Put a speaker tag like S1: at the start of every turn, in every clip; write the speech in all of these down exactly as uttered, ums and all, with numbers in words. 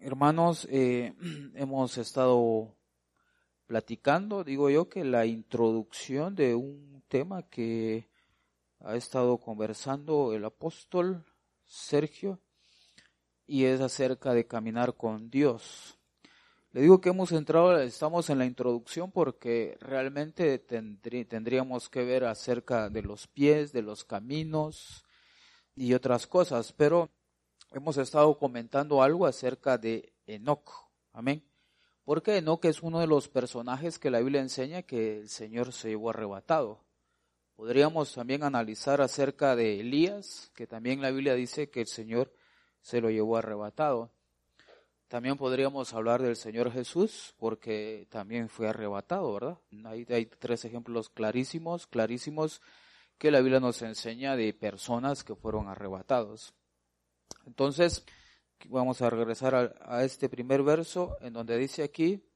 S1: Hermanos, eh, hemos estado platicando, digo yo, que la introducción de un tema que ha estado conversando el apóstol Sergio, y es acerca de caminar con Dios. Le digo que hemos entrado, estamos en la introducción porque realmente tendrí, tendríamos que ver acerca de los pies, de los caminos y otras cosas, pero hemos estado comentando algo acerca de Enoc, amén, porque Enoc es uno de los personajes que la Biblia enseña que el Señor se llevó arrebatado. Podríamos también analizar acerca de Elías, que también la Biblia dice que el Señor se lo llevó arrebatado. También podríamos hablar del Señor Jesús, porque también fue arrebatado, ¿verdad? Hay, hay tres ejemplos clarísimos, clarísimos, que la Biblia nos enseña de personas que fueron arrebatados. Entonces, vamos a regresar a, a este primer verso, en donde dice aquí: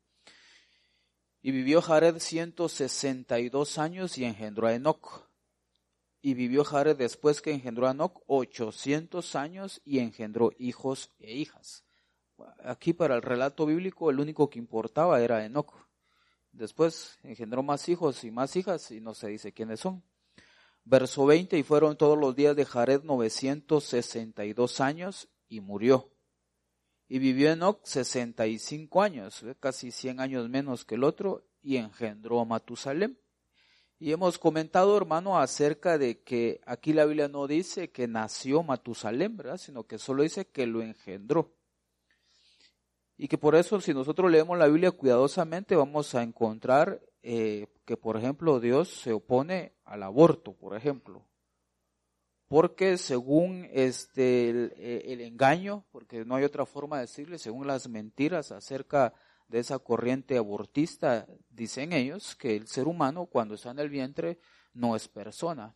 S1: y vivió Jared ciento sesenta y dos años y engendró a Enoc. Y vivió Jared después que engendró a Enoc ochocientos años y engendró hijos e hijas. Aquí para el relato bíblico el único que importaba era Enoc. Después engendró más hijos y más hijas y no se dice quiénes son. Verso veinte, y fueron todos los días de Jared novecientos sesenta y dos años y murió. Y vivió Enoc sesenta y cinco años, casi cien años menos que el otro, y engendró a Matusalem. Y hemos comentado, hermano, acerca de que aquí la Biblia no dice que nació Matusalem, ¿verdad?, sino que solo dice que lo engendró. Y que por eso, si nosotros leemos la Biblia cuidadosamente, vamos a encontrar eh, que, por ejemplo, Dios se opone al aborto, por ejemplo. Porque según este el, el engaño, porque no hay otra forma de decirle, según las mentiras acerca de esa corriente abortista, dicen ellos que el ser humano cuando está en el vientre no es persona.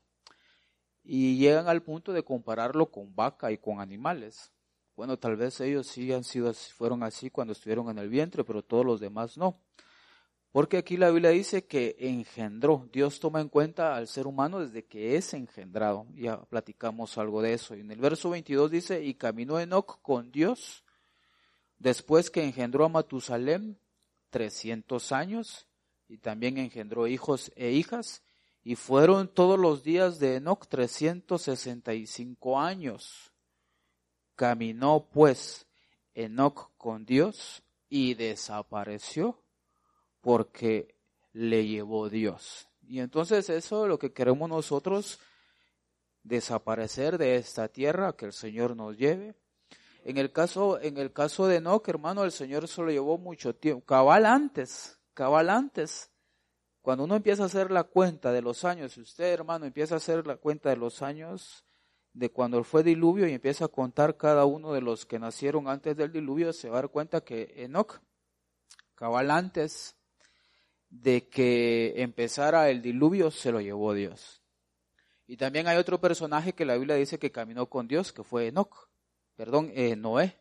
S1: Y llegan al punto de compararlo con vaca y con animales. Bueno, tal vez ellos sí han sido, fueron así cuando estuvieron en el vientre, pero todos los demás no. Porque aquí la Biblia dice que engendró. Dios toma en cuenta al ser humano desde que es engendrado. Ya platicamos algo de eso. Y en el verso veintidós dice: y caminó Enoc con Dios después que engendró a Matusalem trescientos años, y también engendró hijos e hijas, y fueron todos los días de Enoc trescientos sesenta y cinco años. Caminó pues Enoc con Dios y desapareció, porque le llevó Dios. Y entonces eso es lo que queremos nosotros, desaparecer de esta tierra, que el Señor nos lleve. En el caso, en el caso de Enoc, hermano, el Señor se lo llevó mucho tiempo, cabal antes, cabal antes. Cuando uno empieza a hacer la cuenta de los años, si usted, hermano, empieza a hacer la cuenta de los años de cuando fue diluvio y empieza a contar cada uno de los que nacieron antes del diluvio, se va a dar cuenta que Enoc, cabal antes de que empezara el diluvio, se lo llevó Dios. Y también hay otro personaje que la Biblia dice que caminó con Dios, que fue Enoc, perdón, eh, Noé.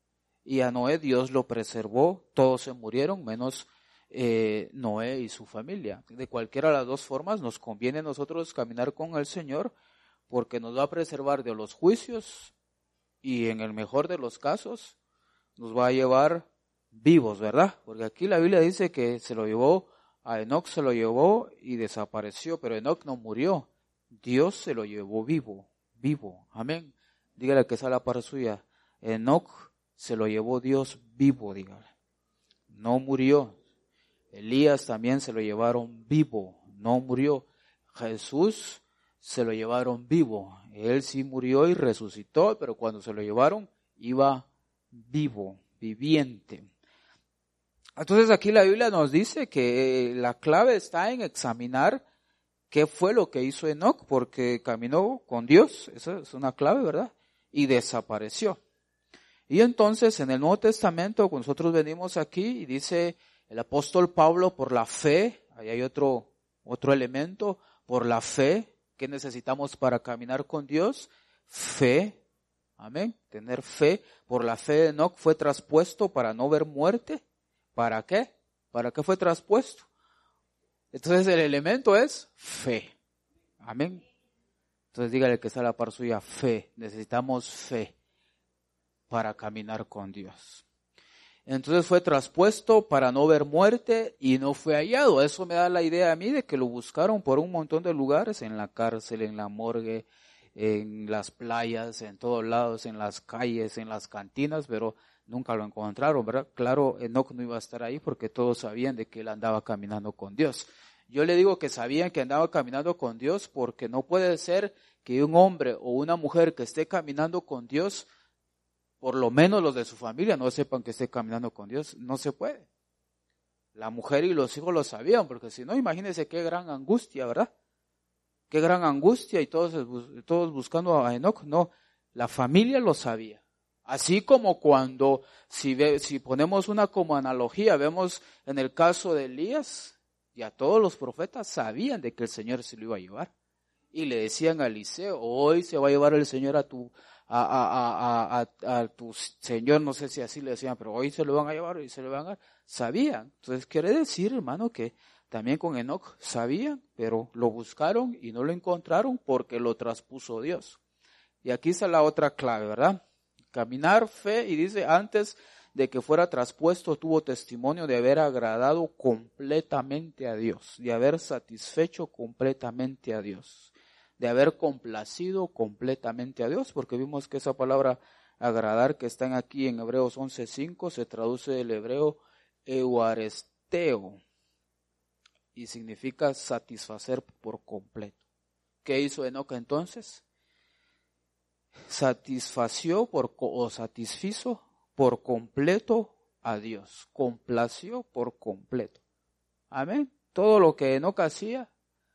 S1: Y a Noé Dios lo preservó, todos se murieron, menos eh, Noé y su familia. De cualquiera de las dos formas nos conviene a nosotros caminar con el Señor, porque nos va a preservar de los juicios y en el mejor de los casos nos va a llevar vivos, ¿verdad? Porque aquí la Biblia dice que se lo llevó, a Enoc se lo llevó y desapareció, pero Enoc no murió, Dios se lo llevó vivo, vivo, amén. Dígale que sea la par suya, Enoc se lo llevó Dios vivo, dígale, no murió. Elías también se lo llevaron vivo, no murió. Jesús se lo llevaron vivo, él sí murió y resucitó, pero cuando se lo llevaron iba vivo, viviente. Entonces aquí la Biblia nos dice que la clave está en examinar qué fue lo que hizo Enoc, porque caminó con Dios, esa es una clave, ¿verdad? Y desapareció. Y entonces en el Nuevo Testamento nosotros venimos aquí y dice el apóstol Pablo, por la fe, ahí hay otro, otro elemento, por la fe, ¿qué necesitamos para caminar con Dios? Fe, amén, tener fe. Por la fe de Enoc fue traspuesto para no ver muerte. ¿Para qué? ¿Para qué fue traspuesto? Entonces el elemento es fe, amén. Entonces dígale que está a la par suya, fe, necesitamos fe para caminar con Dios. Entonces fue traspuesto para no ver muerte y no fue hallado. Eso me da la idea a mí de que lo buscaron por un montón de lugares, en la cárcel, en la morgue, en las playas, en todos lados, en las calles, en las cantinas, pero nunca lo encontraron, ¿verdad? Claro, Enoc no iba a estar ahí porque todos sabían de que él andaba caminando con Dios. Yo le digo que sabían que andaba caminando con Dios porque no puede ser que un hombre o una mujer que esté caminando con Dios, por lo menos los de su familia no sepan que esté caminando con Dios. No se puede. La mujer y los hijos lo sabían, porque si no, imagínense qué gran angustia, ¿verdad? Qué gran angustia y todos, todos buscando a Enoc. No, la familia lo sabía. Así como cuando, si, ve, si ponemos una como analogía, vemos en el caso de Elías, ya todos los profetas sabían de que el Señor se lo iba a llevar. Y le decían a Eliseo, hoy se va a llevar el Señor a tu, a, a, a, a, a tu Señor, no sé si así le decían, pero hoy se lo van a llevar, hoy se lo van a dar. Sabían. Entonces quiere decir, hermano, que también con Enoc sabían, pero lo buscaron y no lo encontraron porque lo traspuso Dios. Y aquí está la otra clave, ¿verdad? Caminar fe, y dice, antes de que fuera traspuesto tuvo testimonio de haber agradado completamente a Dios, de haber satisfecho completamente a Dios, de haber complacido completamente a Dios, porque vimos que esa palabra agradar que están aquí en Hebreos once cinco se traduce del hebreo euaresteo y significa satisfacer por completo. ¿Qué hizo Enoc entonces? Satisfació por, o satisfizo por completo a Dios, complació por completo. Amén. Todo lo que Enoc hacía,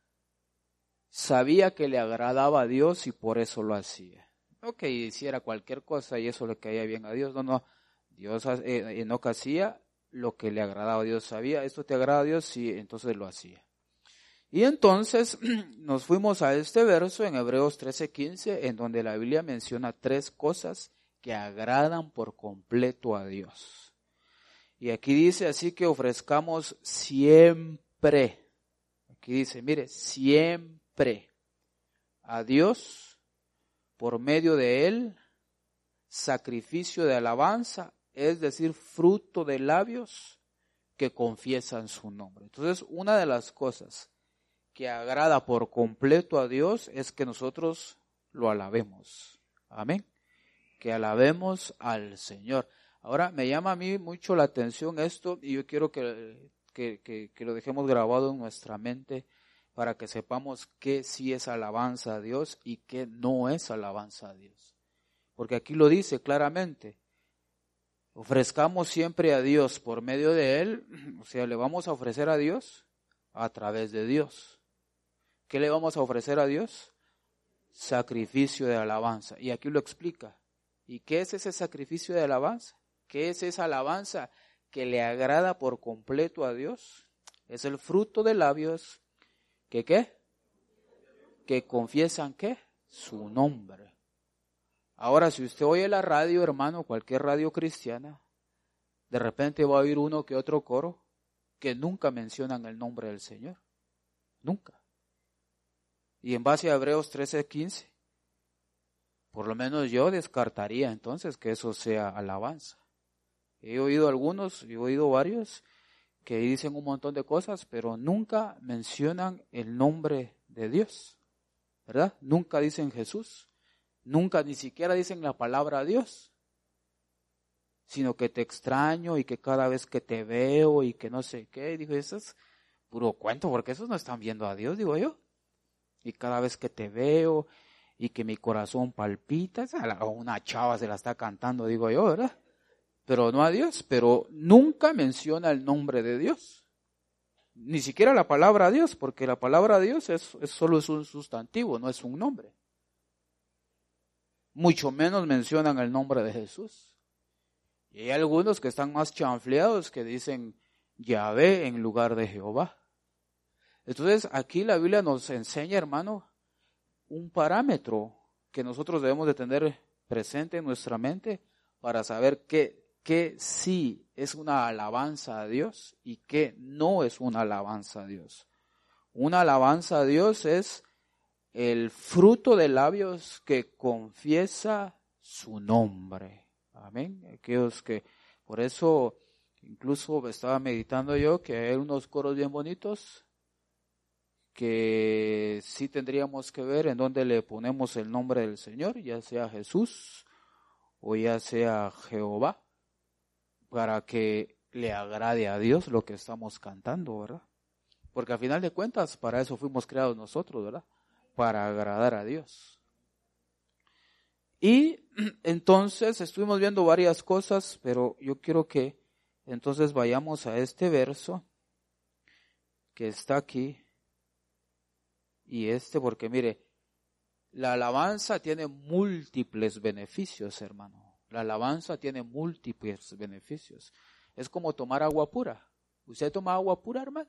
S1: sabía que le agradaba a Dios y por eso lo hacía. No que hiciera cualquier cosa y eso le caía bien a Dios, no, no. Dios, eh, Enoc hacía lo que le agradaba a Dios, sabía, esto te agrada a Dios, sí, entonces lo hacía. Y entonces nos fuimos a este verso en Hebreos trece quince, en donde la Biblia menciona tres cosas que agradan por completo a Dios. Y aquí dice así que ofrezcamos siempre, aquí dice, mire, siempre a Dios por medio de Él, sacrificio de alabanza, es decir, fruto de labios que confiesan su nombre. Entonces, una de las cosas que agrada por completo a Dios es que nosotros lo alabemos. Amén. Que alabemos al Señor. Ahora, me llama a mí mucho la atención esto y yo quiero que, que, que, que lo dejemos grabado en nuestra mente para que sepamos qué sí es alabanza a Dios y qué no es alabanza a Dios. Porque aquí lo dice claramente. Ofrezcamos siempre a Dios por medio de Él, o sea, le vamos a ofrecer a Dios a través de Dios. ¿Qué le vamos a ofrecer a Dios? Sacrificio de alabanza. Y aquí lo explica. ¿Y qué es ese sacrificio de alabanza? ¿Qué es esa alabanza que le agrada por completo a Dios? Es el fruto de labios que ¿qué? Que confiesan ¿qué? Su nombre. Ahora, si usted oye la radio, hermano, cualquier radio cristiana, de repente va a oír uno que otro coro que nunca mencionan el nombre del Señor. Nunca. Y en base a Hebreos trece quince, por lo menos yo descartaría entonces que eso sea alabanza. He oído algunos, he oído varios que dicen un montón de cosas, pero nunca mencionan el nombre de Dios, ¿verdad? Nunca dicen Jesús, nunca ni siquiera dicen la palabra Dios, sino que te extraño y que cada vez que te veo y que no sé qué, y digo, eso es puro cuento, porque esos no están viendo a Dios, digo yo. Y cada vez que te veo y que mi corazón palpita, a una chava se la está cantando, digo yo, ¿verdad? Pero no a Dios, pero nunca menciona el nombre de Dios. Ni siquiera la palabra Dios, porque la palabra Dios es, es solo es un sustantivo, no es un nombre. Mucho menos mencionan el nombre de Jesús. Y hay algunos que están más chanfleados que dicen Yahvé en lugar de Jehová. Entonces, aquí la Biblia nos enseña, hermano, un parámetro que nosotros debemos de tener presente en nuestra mente para saber qué, qué sí es una alabanza a Dios y qué no es una alabanza a Dios. Una alabanza a Dios es el fruto de labios que confiesa su nombre. Amén. Aquellos que, por eso Incluso estaba meditando yo que hay unos coros bien bonitos que sí tendríamos que ver en dónde le ponemos el nombre del Señor, ya sea Jesús o ya sea Jehová, para que le agrade a Dios lo que estamos cantando, ¿verdad? Porque al final de cuentas, para eso fuimos creados nosotros, ¿verdad? Para agradar a Dios. Y entonces estuvimos viendo varias cosas, pero yo quiero que entonces vayamos a este verso que está aquí. Y este, porque mire, la alabanza tiene múltiples beneficios, hermano. La alabanza tiene múltiples beneficios. Es como tomar agua pura. ¿Usted toma agua pura, hermano?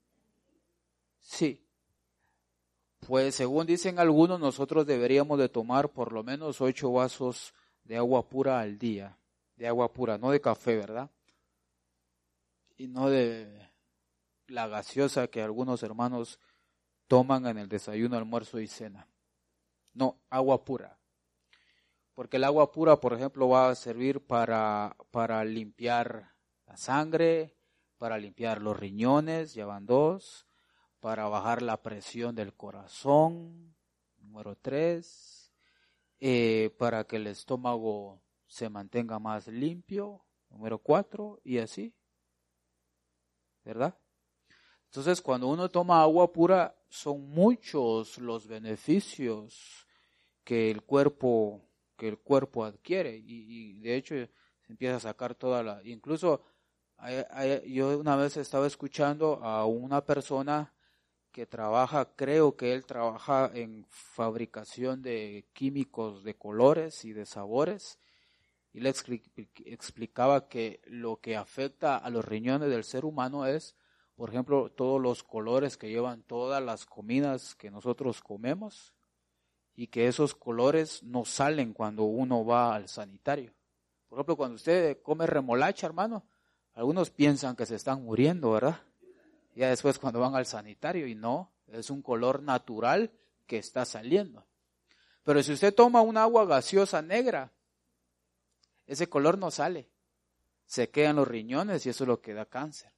S1: Sí. Pues según dicen algunos, nosotros deberíamos de tomar por lo menos ocho vasos de agua pura al día. De agua pura, no de café, ¿verdad? Y no de la gaseosa que algunos hermanos toman en el desayuno, almuerzo y cena. No, agua pura. Porque el agua pura, por ejemplo, va a servir para, para limpiar la sangre, para limpiar los riñones, ya van dos, para bajar la presión del corazón, número tres, eh, para que el estómago se mantenga más limpio, número cuatro, y así, ¿verdad? Entonces, cuando uno toma agua pura, son muchos los beneficios que el cuerpo, que el cuerpo adquiere, y, y de hecho se empieza a sacar toda la, incluso hay, hay, yo una vez estaba escuchando a una persona que trabaja, creo que él trabaja en fabricación de químicos de colores y de sabores, y le explicaba que lo que afecta a los riñones del ser humano es, por ejemplo, todos los colores que llevan todas las comidas que nosotros comemos, y que esos colores no salen cuando uno va al sanitario. Por ejemplo, cuando usted come remolacha, hermano, algunos piensan que se están muriendo, ¿verdad? Ya después cuando van al sanitario, y no, es un color natural que está saliendo. Pero si usted toma un agua gaseosa negra, ese color no sale, se quedan los riñones y eso es lo que da cáncer.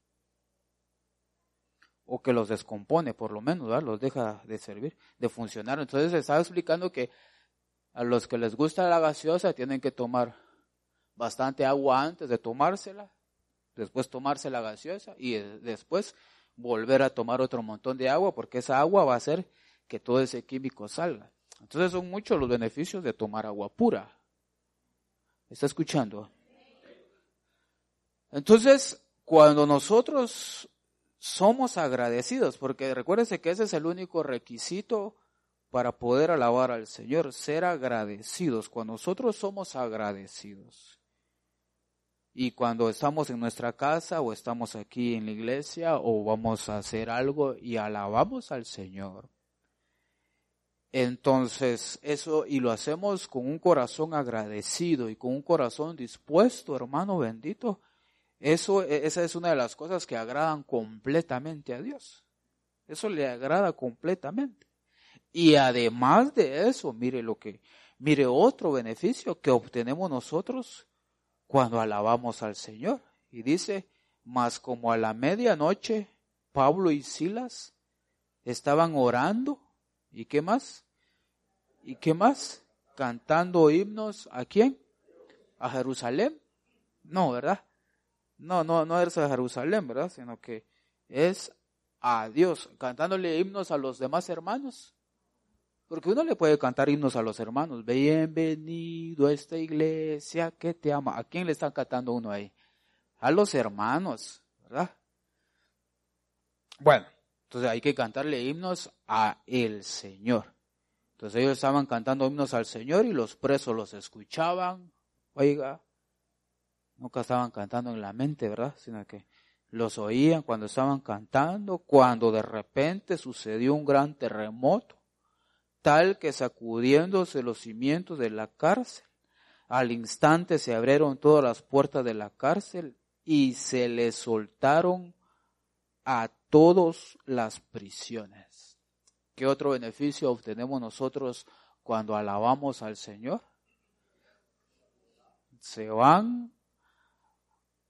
S1: O que los descompone, por lo menos, ¿verdad? Los deja de servir, de funcionar. Entonces se estaba explicando que a los que les gusta la gaseosa tienen que tomar bastante agua antes de tomársela, después tomarse la gaseosa y después volver a tomar otro montón de agua, porque esa agua va a hacer que todo ese químico salga. Entonces son muchos los beneficios de tomar agua pura. ¿Está escuchando? Entonces, cuando nosotros somos agradecidos, porque recuérdense que ese es el único requisito para poder alabar al Señor, ser agradecidos. Cuando nosotros somos agradecidos, y cuando estamos en nuestra casa o estamos aquí en la iglesia o vamos a hacer algo y alabamos al Señor, entonces eso, y lo hacemos con un corazón agradecido y con un corazón dispuesto, hermano bendito, eso, esa es una de las cosas que agradan completamente a Dios. Eso le agrada completamente. Y además de eso, mire lo que, mire otro beneficio que obtenemos nosotros cuando alabamos al Señor. Y dice, mas como a la medianoche, Pablo y Silas estaban orando, ¿y qué más? ¿Y qué más? Cantando himnos, ¿a quién? ¿A Jerusalén? No, ¿verdad? No, no, no es a Jerusalén, ¿verdad? Sino que es a Dios, cantándole himnos a los demás hermanos. Porque uno le puede cantar himnos a los hermanos. Bienvenido a esta iglesia que te ama. ¿A quién le están cantando uno ahí? A los hermanos, ¿verdad? Bueno, entonces hay que cantarle himnos a el Señor. Entonces ellos estaban cantando himnos al Señor y los presos los escuchaban. Oiga, nunca estaban cantando en la mente, ¿verdad? Sino que los oían cuando estaban cantando, cuando de repente sucedió un gran terremoto, tal que sacudiéndose los cimientos de la cárcel, al instante se abrieron todas las puertas de la cárcel y se les soltaron a todos las prisiones. ¿Qué otro beneficio obtenemos nosotros cuando alabamos al Señor? Se van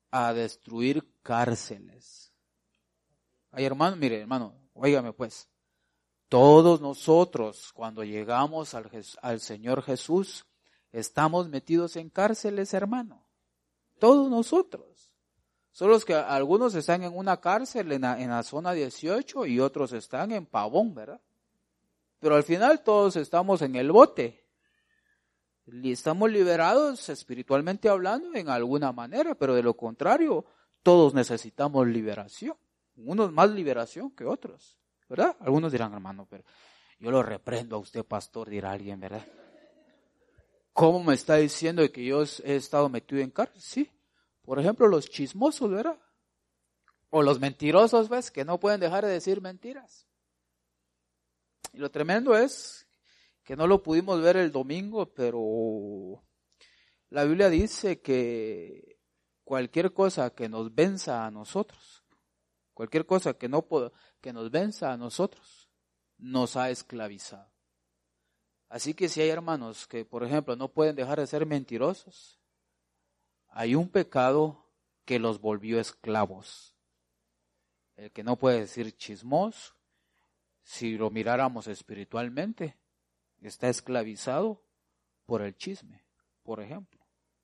S1: a destruir cárceles. Ay, hermano, mire, hermano, óigame pues. Todos nosotros, cuando llegamos al, al Señor Jesús, estamos metidos en cárceles, hermano. Todos nosotros. Solo es que algunos están en una cárcel en la, en la zona dieciocho y otros están en Pavón, ¿verdad? Pero al final todos estamos en el bote. Y estamos liberados espiritualmente hablando en alguna manera, pero de lo contrario, todos necesitamos liberación. Unos más liberación que otros, ¿verdad? Algunos dirán, hermano, pero yo lo reprendo a usted, pastor, dirá alguien, ¿verdad? ¿Cómo me está diciendo que yo he estado metido en cárcel? Sí. Por ejemplo, los chismosos, ¿verdad? O los mentirosos, ¿ves? Que no pueden dejar de decir mentiras. Y lo tremendo es que no lo pudimos ver el domingo, pero la Biblia dice que cualquier cosa que nos venza a nosotros, cualquier cosa que no que nos venza a nosotros, nos ha esclavizado. Así que si hay hermanos que, por ejemplo, no pueden dejar de ser mentirosos, hay un pecado que los volvió esclavos. El que no puede decir chismoso, si lo miráramos espiritualmente, está esclavizado por el chisme, por ejemplo.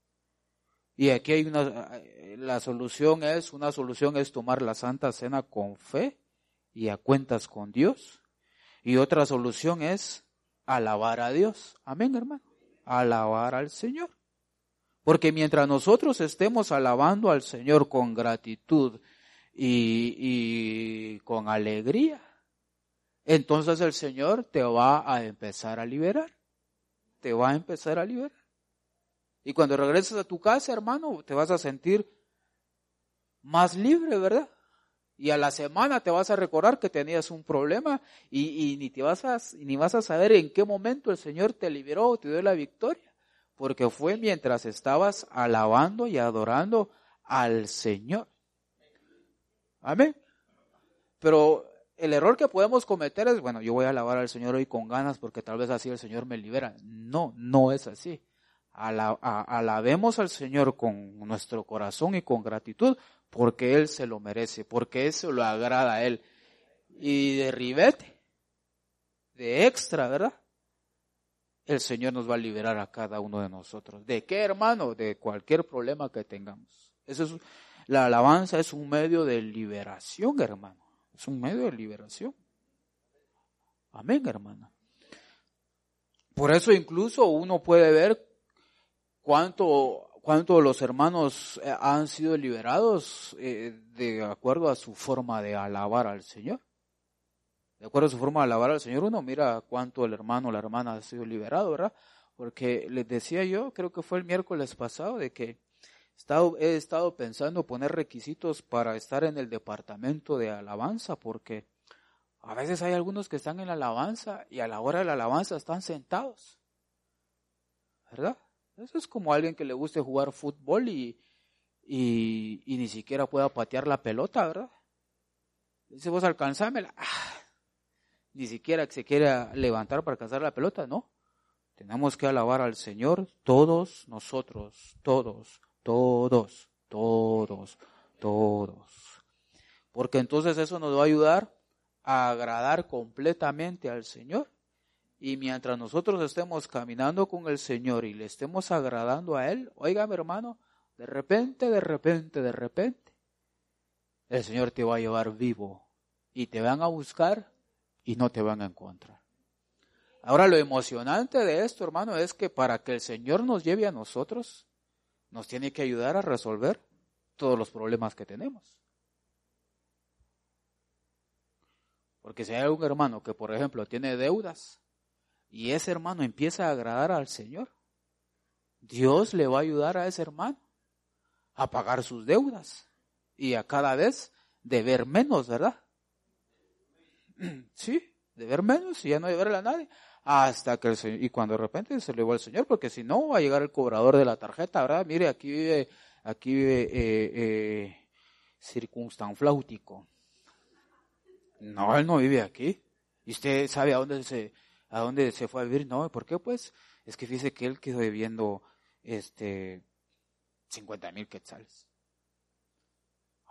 S1: Y aquí hay una, la solución es, una solución es tomar la Santa Cena con fe y a cuentas con Dios. Y otra solución es alabar a Dios. Amén, hermano. Alabar al Señor. Porque mientras nosotros estemos alabando al Señor con gratitud y, y con alegría, entonces el Señor te va a empezar a liberar. Te va a empezar a liberar. Y cuando regreses a tu casa, hermano, te vas a sentir más libre, ¿verdad? Y a la semana te vas a recordar que tenías un problema y, y ni te vas a, ni vas a saber en qué momento el Señor te liberó o te dio la victoria. Porque fue mientras estabas alabando y adorando al Señor. Amén. Pero el error que podemos cometer es, bueno, yo voy a alabar al Señor hoy con ganas porque tal vez así el Señor me libera. No, no es así. Ala, a, alabemos al Señor con nuestro corazón y con gratitud porque Él se lo merece, porque eso lo agrada a Él. Y de ribete, de extra, ¿verdad? El Señor nos va a liberar a cada uno de nosotros. ¿De qué, hermano? De cualquier problema que tengamos. Eso es, la alabanza es un medio de liberación, hermano. Es un medio de liberación. Amén, hermano. Por eso incluso uno puede ver cuánto, cuánto los hermanos han sido liberados eh, de acuerdo a su forma de alabar al Señor. De acuerdo a su forma de alabar al Señor, uno mira cuánto el hermano o la hermana ha sido liberado, ¿verdad? Porque les decía yo, creo que fue el miércoles pasado, de que he estado, he estado pensando poner requisitos para estar en el departamento de alabanza, porque a veces hay algunos que están en la alabanza y a la hora de la alabanza están sentados, ¿verdad? Eso es como alguien que le guste jugar fútbol y, y, y ni siquiera pueda patear la pelota, ¿verdad? Dice, vos alcanzámela. ¡Ah! Ni siquiera se quiera levantar para alcanzar la pelota, no. Tenemos que alabar al Señor todos nosotros, todos, todos, todos, todos. Porque entonces eso nos va a ayudar a agradar completamente al Señor. Y mientras nosotros estemos caminando con el Señor y le estemos agradando a Él, óigame hermano, de repente, de repente, de repente, el Señor te va a llevar vivo y te van a buscar y no te van a encontrar. Ahora lo emocionante de esto, hermano, es que para que el Señor nos lleve a nosotros, nos tiene que ayudar a resolver todos los problemas que tenemos. Porque si hay algún hermano que, por ejemplo, tiene deudas y ese hermano empieza a agradar al Señor, Dios le va a ayudar a ese hermano a pagar sus deudas y a cada vez deber menos, ¿verdad? Sí, deber menos y ya no deberle a nadie. Hasta que el Señor, y cuando de repente se le va al Señor, porque si no va a llegar el cobrador de la tarjeta, ¿verdad? Mire, aquí vive, aquí vive eh, eh, circunstanfláutico. No, él no vive aquí. ¿Y usted sabe a dónde se, a dónde se fue a vivir? No, ¿por qué? Pues es que fíjese que él quedó debiendo este cincuenta mil quetzales.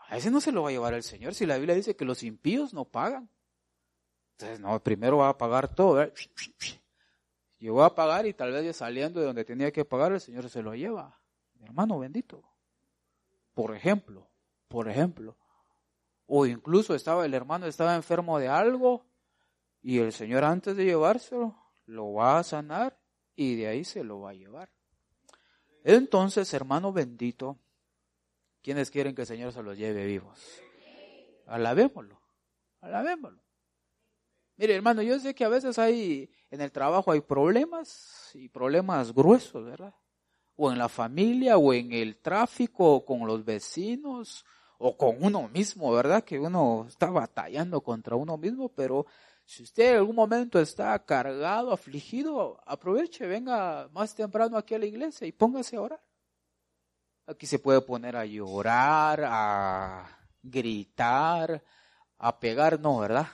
S1: A ese no se lo va a llevar el Señor, si la Biblia dice que los impíos no pagan. Entonces, no, primero va a pagar todo, ¿verdad? Llegó a pagar y tal vez ya saliendo de donde tenía que pagar, el Señor se lo lleva. Mi hermano bendito. Por ejemplo, por ejemplo. O incluso estaba el hermano estaba enfermo de algo y el Señor antes de llevárselo lo va a sanar y de ahí se lo va a llevar. Entonces, hermano bendito, ¿quiénes quieren que el Señor se los lleve vivos? Alabémoslo, alabémoslo. Mire, hermano, yo sé que a veces hay, en el trabajo hay problemas, y problemas gruesos, ¿verdad? O en la familia, o en el tráfico, o con los vecinos, o con uno mismo, ¿verdad? Que uno está batallando contra uno mismo, pero si usted en algún momento está cargado, afligido, aproveche, venga más temprano aquí a la iglesia y póngase a orar. Aquí se puede poner a llorar, a gritar, a pegar, no, ¿verdad?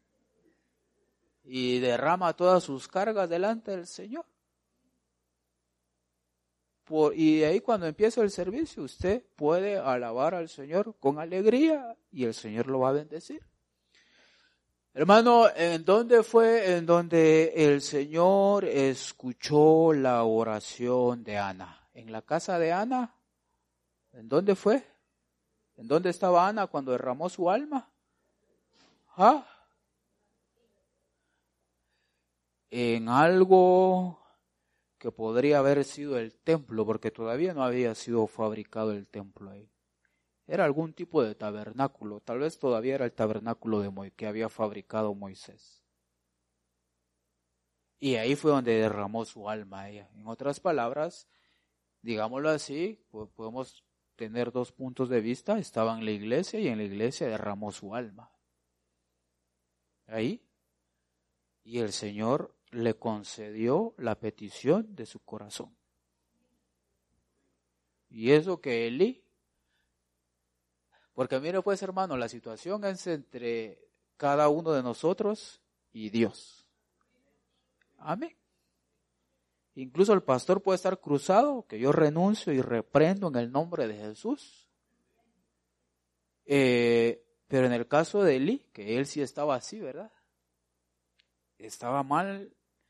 S1: Y derrama todas sus cargas delante del Señor. Por, y de ahí cuando empieza el servicio, usted puede alabar al Señor con alegría y el Señor lo va a bendecir. Hermano, ¿en dónde fue en donde el Señor escuchó la oración de Ana? ¿En la casa de Ana? ¿En dónde fue? ¿En dónde estaba Ana cuando derramó su alma? ¿Ah? En algo que podría haber sido el templo, porque todavía no había sido fabricado el templo ahí. Era algún tipo de tabernáculo, tal vez todavía era el tabernáculo de Moisés que había fabricado Moisés. Y ahí fue donde derramó su alma ella. En otras palabras, digámoslo así, pues podemos tener dos puntos de vista. Estaba en la iglesia y en la iglesia derramó su alma. Ahí. Y el Señor le concedió la petición de su corazón. Y eso que Elí, porque mire pues hermano, la situación es entre cada uno de nosotros y Dios. Amén. Incluso el pastor puede estar cruzado, que yo renuncio y reprendo en el nombre de Jesús. Eh, pero en el caso de Elí, que él sí estaba así, ¿verdad? Estaba mal.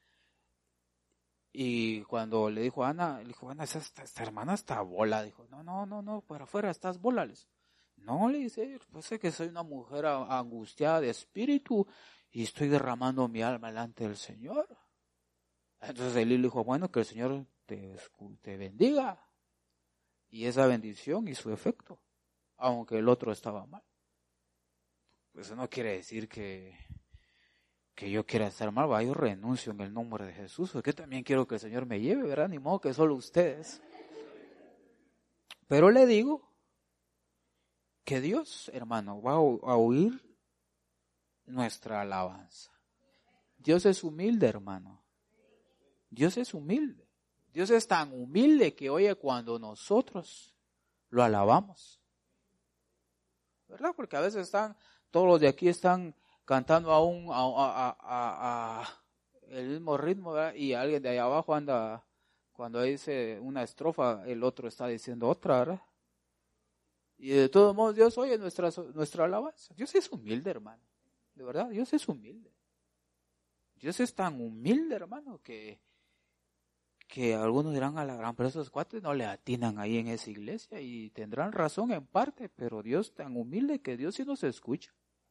S1: Y cuando le dijo a Ana, le dijo, Ana, esta, esta hermana está bola. Dijo, no, no, no, no, para afuera estás bola. Le dice, no, le dice, pues sé que soy una mujer angustiada de espíritu y estoy derramando mi alma delante del Señor. Entonces Elí le dijo, bueno, que el Señor te, te bendiga. Y esa bendición hizo efecto, aunque el otro estaba mal. Pues eso no quiere decir que... que yo quiera estar mal, va, yo renuncio en el nombre de Jesús, porque yo también quiero que el Señor me lleve, ¿verdad? Ni modo que solo ustedes. Pero le digo que Dios, hermano, va a oír nuestra alabanza. Dios es humilde, hermano. Dios es humilde. Dios es tan humilde que oye cuando nosotros lo alabamos. ¿Verdad? Porque a veces están, todos los de aquí están cantando a un a, a, a, a el mismo ritmo, ¿verdad? Y alguien de ahí abajo anda, cuando dice una estrofa, el otro está diciendo otra, ¿verdad? Y de todos modos Dios oye nuestra, nuestra alabanza. Dios es humilde, hermano. De verdad, Dios es humilde. Dios es tan humilde, hermano, que, que algunos dirán a la gran, pero esos cuates no le atinan ahí en esa iglesia y tendrán razón en parte, pero Dios tan humilde que Dios sí nos escucha.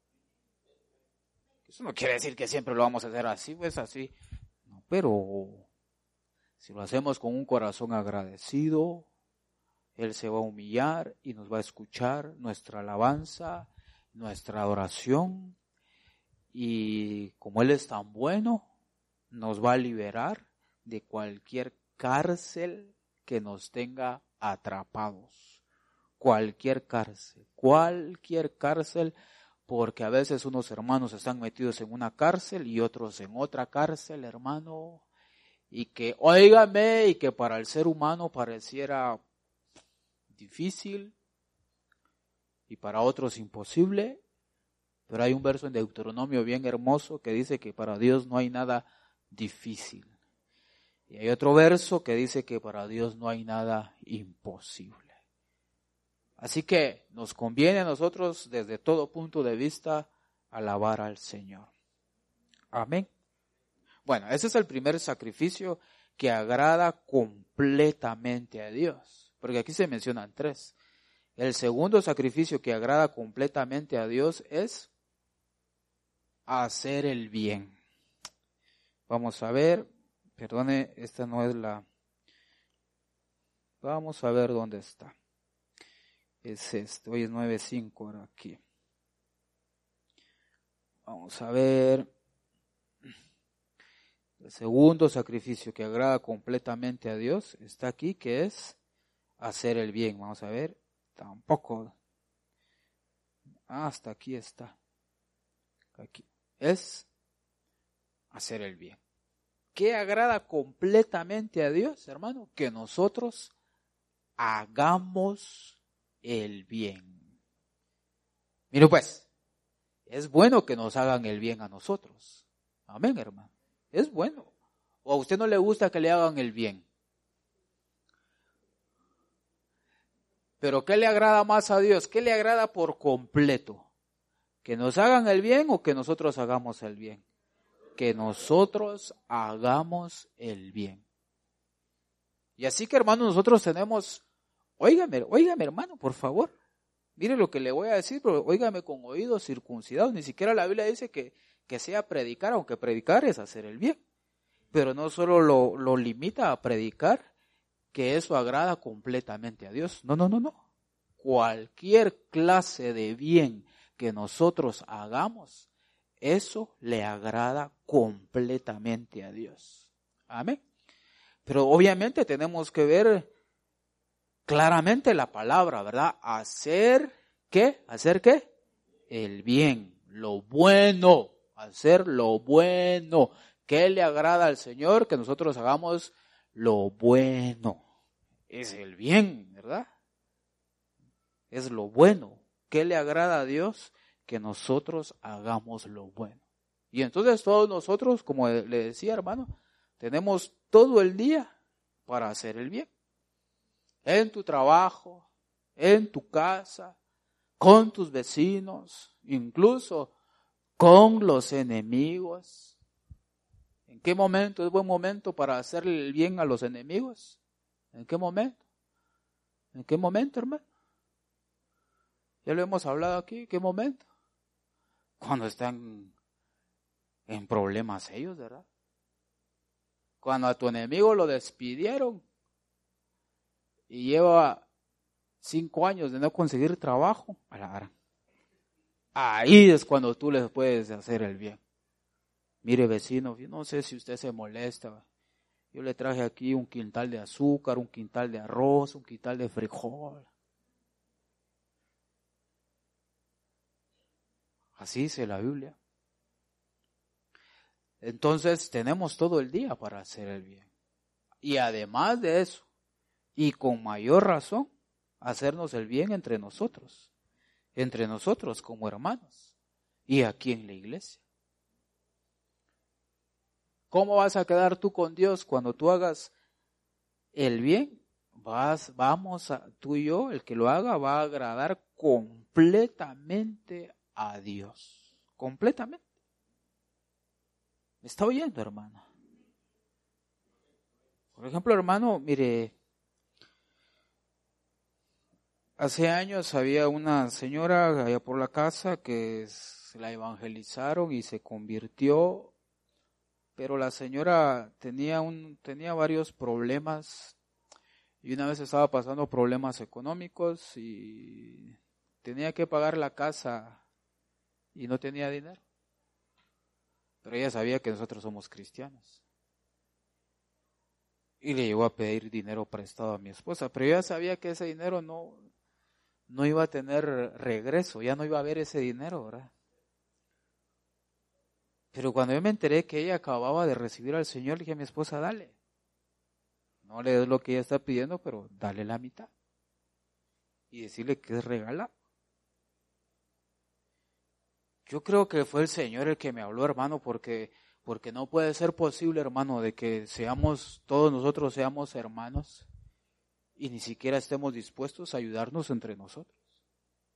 S1: Eso no quiere decir que siempre lo vamos a hacer así, pues así. No, pero si lo hacemos con un corazón agradecido, Él se va a humillar y nos va a escuchar nuestra alabanza, nuestra adoración. Y como Él es tan bueno, nos va a liberar de cualquier cárcel que nos tenga atrapados. Cualquier cárcel, cualquier cárcel. Porque a veces unos hermanos están metidos en una cárcel y otros en otra cárcel, hermano. Y que, óigame, y que para el ser humano pareciera difícil y para otros imposible. Pero hay un verso en Deuteronomio bien hermoso que dice que para Dios no hay nada difícil. Y hay otro verso que dice que para Dios no hay nada imposible. Así que nos conviene a nosotros desde todo punto de vista alabar al Señor. Amén. Bueno, ese es el primer sacrificio que agrada completamente a Dios, porque aquí se mencionan tres. El segundo sacrificio que agrada completamente a Dios es hacer el bien. Vamos a ver, perdone, esta no es la... Vamos a ver dónde está. Es este, hoy es nueve cinco, ahora aquí. Vamos a ver. El segundo sacrificio que agrada completamente a Dios está aquí, que es hacer el bien. Vamos a ver. Tampoco. Ah, hasta aquí está. Aquí. Es hacer el bien. ¿Qué agrada completamente a Dios, hermano? Que nosotros hagamos el bien. Mire pues, es bueno que nos hagan el bien a nosotros. Amén, hermano. Es bueno. ¿O a usted no le gusta que le hagan el bien? Pero ¿qué le agrada más a Dios? ¿Qué le agrada por completo? ¿Que nos hagan el bien o que nosotros hagamos el bien? Que nosotros hagamos el bien. Y así que, hermano, nosotros tenemos, óigame, óigame, hermano, por favor. Mire lo que le voy a decir, pero óigame con oídos circuncidados. Ni siquiera la Biblia dice que, que sea predicar, aunque predicar es hacer el bien. Pero no solo lo, lo limita a predicar, que eso agrada completamente a Dios. No, no, no, no. Cualquier clase de bien que nosotros hagamos, eso le agrada completamente a Dios. Amén. Pero obviamente tenemos que ver claramente la palabra, ¿verdad? Hacer, ¿qué? ¿Hacer qué? El bien, lo bueno, hacer lo bueno. ¿Qué le agrada al Señor? Que nosotros hagamos lo bueno. Es el bien, ¿verdad? Es lo bueno. ¿Qué le agrada a Dios? Que nosotros hagamos lo bueno. Y entonces todos nosotros, como le decía, hermano, tenemos todo el día para hacer el bien. En tu trabajo, en tu casa, con tus vecinos, incluso con los enemigos. ¿En qué momento es buen momento para hacerle el bien a los enemigos? ¿En qué momento? ¿En qué momento, hermano? Ya lo hemos hablado aquí. ¿Qué momento? Cuando están en problemas ellos, ¿verdad? Cuando a tu enemigo lo despidieron y lleva cinco años de no conseguir trabajo, ahí es cuando tú les puedes hacer el bien. Mire, vecino, no sé si usted se molesta. Yo le traje aquí un quintal de azúcar, un quintal de arroz, un quintal de frijol. Así dice la Biblia. Entonces tenemos todo el día para hacer el bien. Y además de eso, y con mayor razón, hacernos el bien entre nosotros. Entre nosotros como hermanos. Y aquí en la iglesia. ¿Cómo vas a quedar tú con Dios cuando tú hagas el bien? Vas, vamos a, tú y yo, el que lo haga, va a agradar completamente a Dios. Completamente. ¿Me está oyendo, hermano? Por ejemplo, hermano, mire, hace años había una señora allá por la casa que se la evangelizaron y se convirtió. Pero la señora tenía un tenía varios problemas y una vez estaba pasando problemas económicos y tenía que pagar la casa y no tenía dinero. Pero ella sabía que nosotros somos cristianos. Y le llegó a pedir dinero prestado a mi esposa, pero ella sabía que ese dinero no, no iba a tener regreso, ya no iba a haber ese dinero, ¿verdad? Pero cuando yo me enteré que ella acababa de recibir al Señor, le dije a mi esposa, dale. No le des lo que ella está pidiendo, pero dale la mitad. Y decirle que es regalado. Yo creo que fue el Señor el que me habló, hermano, porque, porque no puede ser posible, hermano, de que seamos, todos nosotros seamos hermanos y ni siquiera estemos dispuestos a ayudarnos entre nosotros.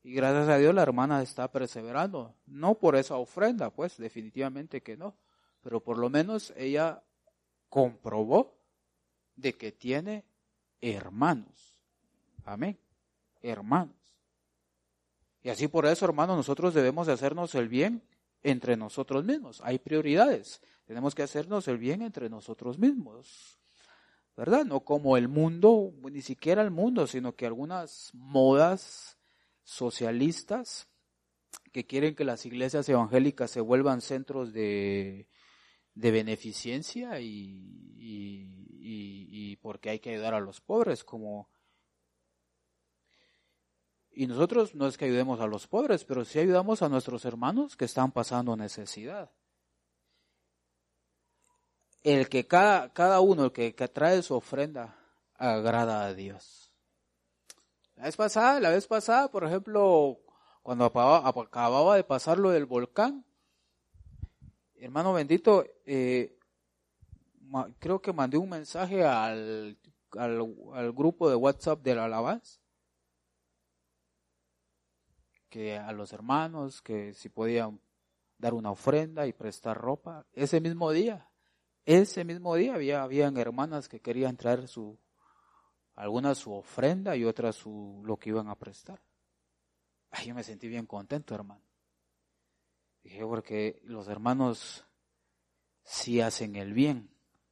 S1: Y gracias a Dios la hermana está perseverando. No por esa ofrenda, pues definitivamente que no. Pero por lo menos ella comprobó de que tiene hermanos. Amén. Hermanos. Y así por eso, hermanos, nosotros debemos de hacernos el bien entre nosotros mismos. Hay prioridades. Tenemos que hacernos el bien entre nosotros mismos. ¿Verdad? No como el mundo, ni siquiera el mundo, sino que algunas modas socialistas que quieren que las iglesias evangélicas se vuelvan centros de, de beneficencia y, y, y, y porque hay que ayudar a los pobres, como y nosotros no es que ayudemos a los pobres, pero sí ayudamos a nuestros hermanos que están pasando necesidad. El que cada, cada uno, el que, que trae su ofrenda, agrada a Dios. La vez pasada, la vez pasada, por ejemplo, cuando acababa, acababa de pasar lo del volcán, hermano bendito, eh, ma, creo que mandé un mensaje al, al, al grupo de WhatsApp de la alabanza, que a los hermanos, que si podían dar una ofrenda y prestar ropa, ese mismo día. Ese mismo día había habían hermanas que querían traer su algunas su ofrenda y otras su lo que iban a prestar. Ay, yo me sentí bien contento, hermano. Dije, porque los hermanos sí hacen el bien.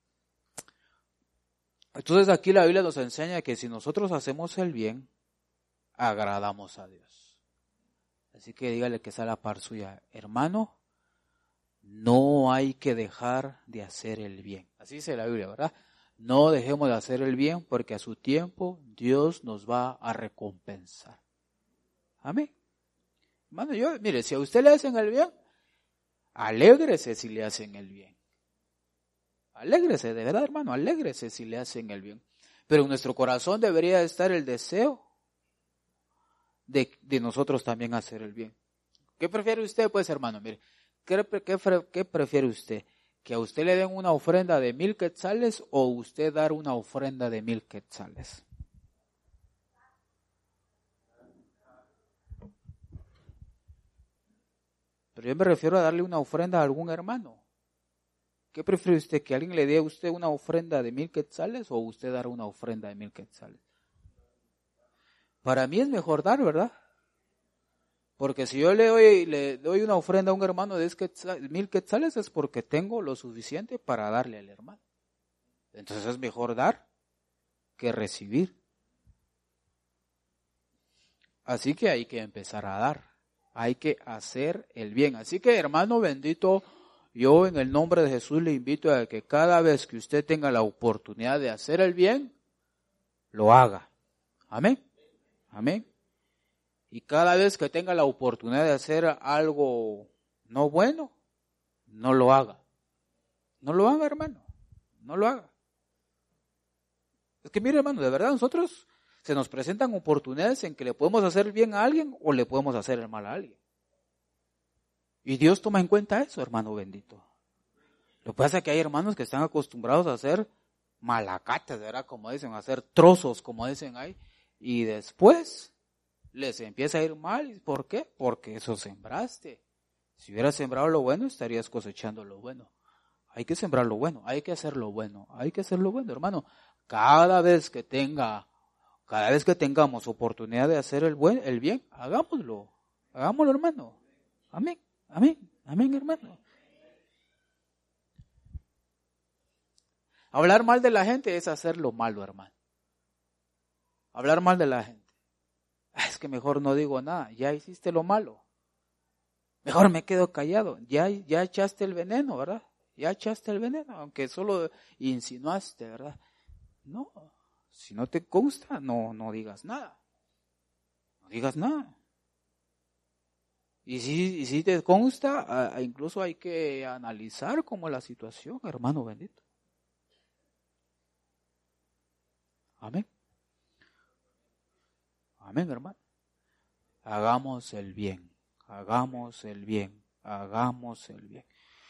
S1: Entonces aquí la Biblia nos enseña que si nosotros hacemos el bien, agradamos a Dios. Así que dígale que está a la par suya, hermano, no hay que dejar de hacer el bien. Así dice la Biblia, ¿verdad? No dejemos de hacer el bien porque a su tiempo Dios nos va a recompensar. Amén. Hermano, yo, mire, si a usted le hacen el bien, alégrese si le hacen el bien. Alégrese, de verdad, hermano, alégrese si le hacen el bien. Pero en nuestro corazón debería estar el deseo de, de nosotros también hacer el bien. ¿Qué prefiere usted, pues, hermano? Mire, ¿qué, qué, qué prefiere usted? ¿Que a usted le den una ofrenda de mil quetzales o usted dar una ofrenda de mil quetzales? Pero yo me refiero a darle una ofrenda a algún hermano. ¿Qué prefiere usted? ¿Que alguien le dé a usted una ofrenda de mil quetzales o usted dar una ofrenda de mil quetzales? Para mí es mejor dar, ¿verdad? Porque si yo le doy, le doy una ofrenda a un hermano de mil quetzales es porque tengo lo suficiente para darle al hermano. Entonces es mejor dar que recibir. Así que hay que empezar a dar. Hay que hacer el bien. Así que, hermano bendito, yo en el nombre de Jesús le invito a que cada vez que usted tenga la oportunidad de hacer el bien, lo haga. Amén. Amén. Y cada vez que tenga la oportunidad de hacer algo no bueno, no lo haga. No lo haga, hermano. No lo haga. Es que mire, hermano, de verdad nosotros se nos presentan oportunidades en que le podemos hacer el bien a alguien o le podemos hacer el mal a alguien. Y Dios toma en cuenta eso, hermano bendito. Lo que pasa es que hay hermanos que están acostumbrados a hacer malacates, ¿verdad? Como dicen, a hacer trozos, como dicen ahí. Y después les empieza a ir mal. ¿Por qué? Porque eso sembraste. Si hubieras sembrado lo bueno, estarías cosechando lo bueno. Hay que sembrar lo bueno, hay que hacer lo bueno, hay que hacer lo bueno, hermano. Cada vez que tenga, cada vez que tengamos oportunidad de hacer el buen, el bien, hagámoslo. Hagámoslo, hermano. Amén, amén, amén, hermano. Hablar mal de la gente es hacer lo malo, hermano. Hablar mal de la gente. Es que mejor no digo nada, ya hiciste lo malo. Mejor me quedo callado, ya, ya echaste el veneno, ¿verdad? Ya echaste el veneno, aunque solo insinuaste, ¿verdad? No, si no te consta, no, no digas nada. No digas nada. Y si, y si te consta, a, incluso hay que analizar cómo es la situación, hermano bendito. Amén. Amén, hermano. Hagamos el bien, hagamos el bien, hagamos el bien.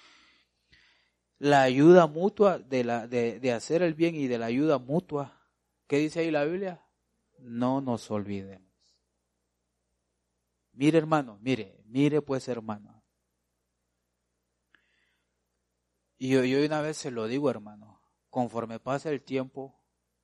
S1: La ayuda mutua de, la, de, de hacer el bien y de la ayuda mutua. ¿Qué dice ahí la Biblia? No nos olvidemos. Mire, hermano, mire, mire pues, hermano. Y yo, yo una vez se lo digo, hermano, conforme pasa el tiempo,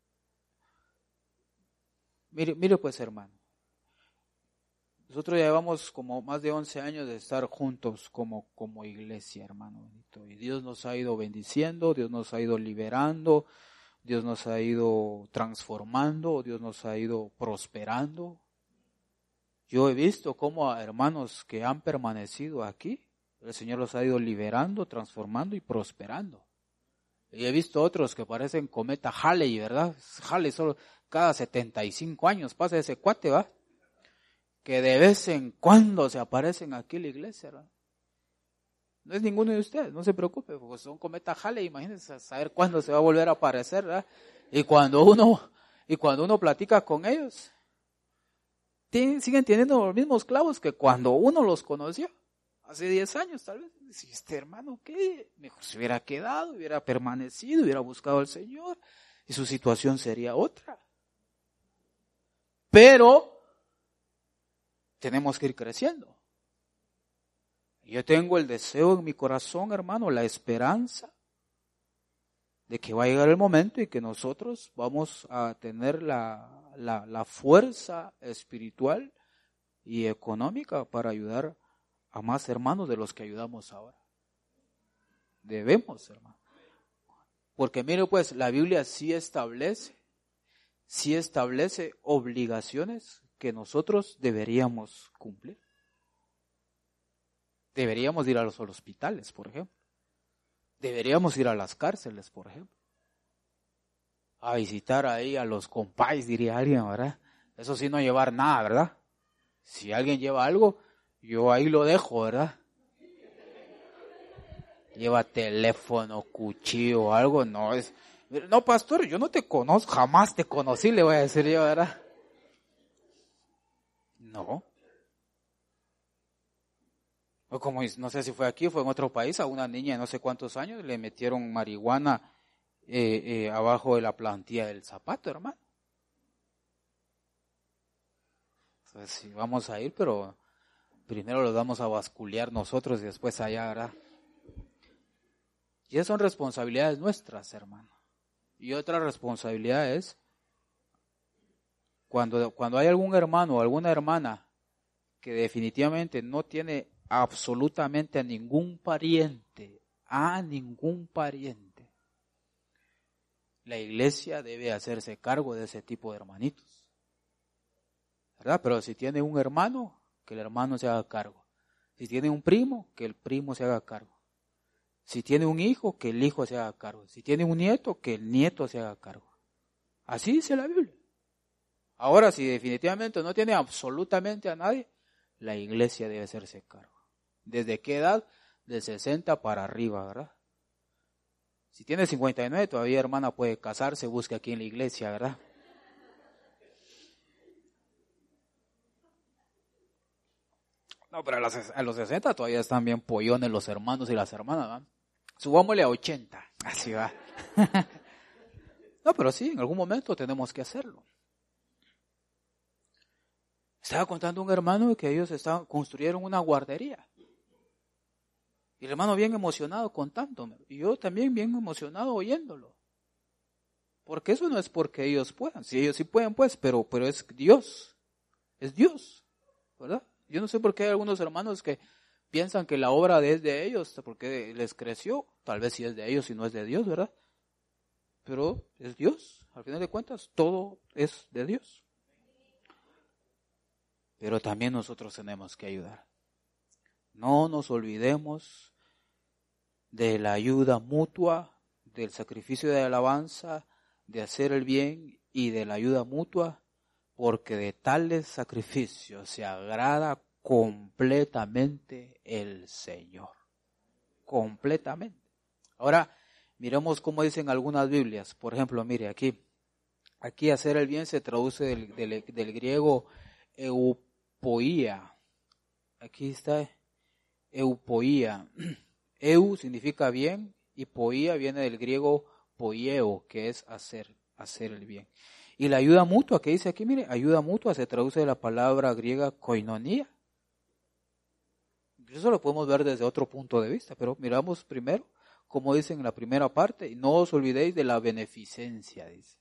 S1: mire, mire pues, hermano. Nosotros ya llevamos como más de once años de estar juntos como, como iglesia, hermano. Y Dios nos ha ido bendiciendo, Dios nos ha ido liberando, Dios nos ha ido transformando, Dios nos ha ido prosperando. Yo he visto cómo a hermanos que han permanecido aquí, el Señor los ha ido liberando, transformando y prosperando. Y he visto otros que parecen cometa Halley, ¿verdad? Halley solo cada setenta y cinco años pasa ese cuate, ¿va? Que de vez en cuando se aparecen aquí en la iglesia, ¿verdad? No es ninguno de ustedes, no se preocupe, porque son cometa Halley, imagínense a saber cuándo se va a volver a aparecer, ¿verdad? Y cuando uno, y cuando uno platica con ellos, tienen, siguen teniendo los mismos clavos que cuando uno los conoció, hace diez años tal vez. Dice, este hermano, ¿qué? Mejor se hubiera quedado, hubiera permanecido, hubiera buscado al Señor, y su situación sería otra. Pero tenemos que ir creciendo. Yo tengo el deseo en mi corazón, hermano, la esperanza de que va a llegar el momento y que nosotros vamos a tener la, la, la fuerza espiritual y económica para ayudar a más hermanos de los que ayudamos ahora. Debemos, hermano. Porque mire pues, la Biblia sí establece, sí establece obligaciones que nosotros deberíamos cumplir. Deberíamos ir a los hospitales, por ejemplo. Deberíamos ir a las cárceles, por ejemplo. A visitar ahí a los compáis, diría alguien, ¿verdad? Eso sí, no llevar nada, ¿verdad? Si alguien lleva algo, yo ahí lo dejo, ¿verdad? Lleva teléfono, cuchillo, algo, no es... No, pastor, yo no te conozco, jamás te conocí, le voy a decir yo, ¿verdad? No. O como, no sé si fue aquí o fue en otro país, a una niña de no sé cuántos años le metieron marihuana eh, eh, abajo de la plantilla del zapato, hermano. Entonces, sí, vamos a ir, pero primero los vamos a basculear nosotros y después allá, ¿verdad? Y esas son responsabilidades nuestras, hermano. Y otra responsabilidad es, cuando, cuando hay algún hermano o alguna hermana que definitivamente no tiene absolutamente a ningún pariente, a ningún pariente, la iglesia debe hacerse cargo de ese tipo de hermanitos, ¿verdad? Pero si tiene un hermano, que el hermano se haga cargo. Si tiene un primo, que el primo se haga cargo. Si tiene un hijo, que el hijo se haga cargo. Si tiene un nieto, que el nieto se haga cargo. Así dice la Biblia. Ahora, si definitivamente no tiene absolutamente a nadie, la iglesia debe hacerse cargo. ¿Desde qué edad? De sesenta para arriba, ¿verdad? Si tiene cincuenta y nueve, todavía hermana puede casarse, busque aquí en la iglesia, ¿verdad? No, pero a los, a los sesenta todavía están bien pollones los hermanos y las hermanas, ¿verdad? Subámosle a ochenta, así va. No, pero sí, en algún momento tenemos que hacerlo. Estaba contando un hermano que ellos estaban, construyeron una guardería. Y el hermano bien emocionado contándome. Y yo también bien emocionado oyéndolo. Porque eso no es porque ellos puedan. Si ellos sí pueden, pues, pero, pero es Dios. Es Dios, ¿verdad? Yo no sé por qué hay algunos hermanos que piensan que la obra es de ellos, porque les creció. Tal vez sí es de ellos y no es de Dios, ¿verdad? Pero es Dios. Al final de cuentas, todo es de Dios. Pero también nosotros tenemos que ayudar. No nos olvidemos de la ayuda mutua, del sacrificio de alabanza, de hacer el bien y de la ayuda mutua, porque de tales sacrificios se agrada completamente el Señor. Completamente. Ahora, miremos cómo dicen algunas Biblias. Por ejemplo, mire aquí. Aquí hacer el bien se traduce del, del, del griego eupoía. Aquí está eupoía. Eu significa bien y poía viene del griego poieo, que es hacer, hacer el bien. Y la ayuda mutua que dice aquí, mire, ayuda mutua se traduce de la palabra griega koinonia, Eso lo podemos ver desde otro punto de vista, pero miramos primero, como dice en la primera parte, y no os olvidéis de la beneficencia, dice.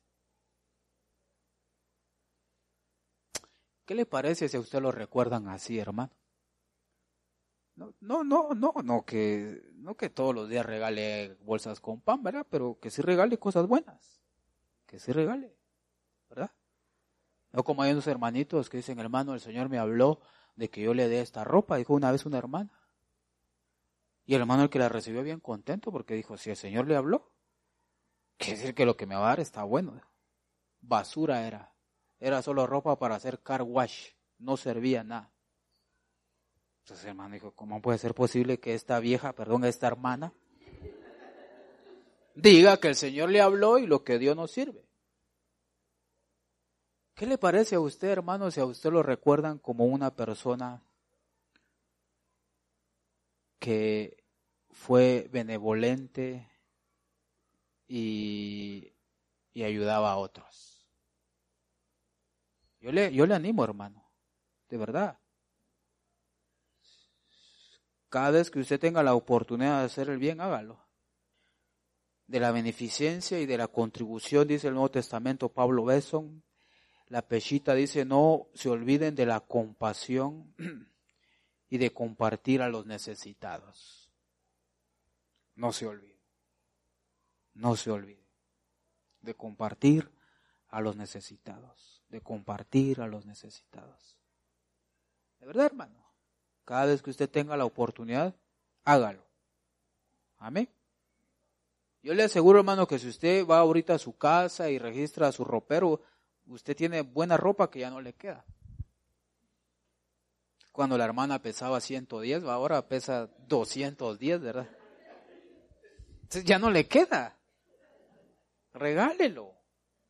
S1: ¿Qué le parece si a usted lo recuerdan así, hermano? No, no, no, no, no que, no que todos los días regale bolsas con pan, ¿verdad? Pero que sí regale cosas buenas, que sí regale, ¿verdad? No como hay unos hermanitos que dicen, hermano, el Señor me habló de que yo le dé esta ropa, dijo una vez una hermana. Y el hermano el que la recibió bien contento porque dijo, si el Señor le habló, quiere decir que lo que me va a dar está bueno. Basura era, era solo ropa para hacer car wash, no servía nada. Entonces el hermano dijo, ¿cómo puede ser posible que esta vieja, perdón, esta hermana, diga que el Señor le habló y lo que dio no sirve? ¿Qué le parece a usted, hermano, si a usted lo recuerdan como una persona que fue benevolente y, y ayudaba a otros? Yo le, yo le animo, hermano, de verdad. Cada vez que usted tenga la oportunidad de hacer el bien, hágalo. De la beneficencia y de la contribución, dice el Nuevo Testamento, Pablo Besson, la Peshita dice, no se olviden de la compasión y de compartir a los necesitados. No se olviden. No se olviden de compartir a los necesitados. De compartir a los necesitados. De verdad, hermano. Cada vez que usted tenga la oportunidad, hágalo. Amén. Yo le aseguro, hermano, que si usted va ahorita a su casa y registra su ropero, usted tiene buena ropa que ya no le queda. Cuando la hermana pesaba ciento diez, ahora pesa doscientos diez, ¿verdad? Entonces ya no le queda. Regálelo.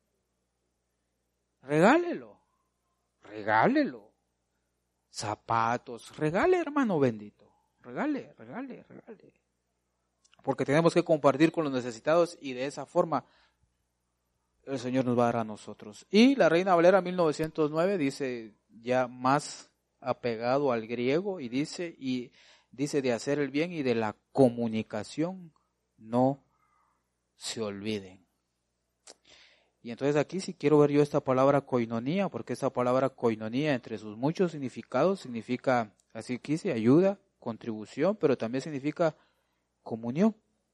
S1: Regálelo. Regálelo. Zapatos. Regale, hermano bendito. Regale, regale, regale. Porque tenemos que compartir con los necesitados y de esa forma el Señor nos va a dar a nosotros. Y la Reina Valera mil novecientos nueve dice ya más apegado al griego y dice y dice de hacer el bien y de la comunicación no se olviden. Y entonces aquí sí quiero ver yo esta palabra koinonía, porque esta palabra koinonía entre sus muchos significados significa, así que dice, ayuda, contribución, pero también significa comunión.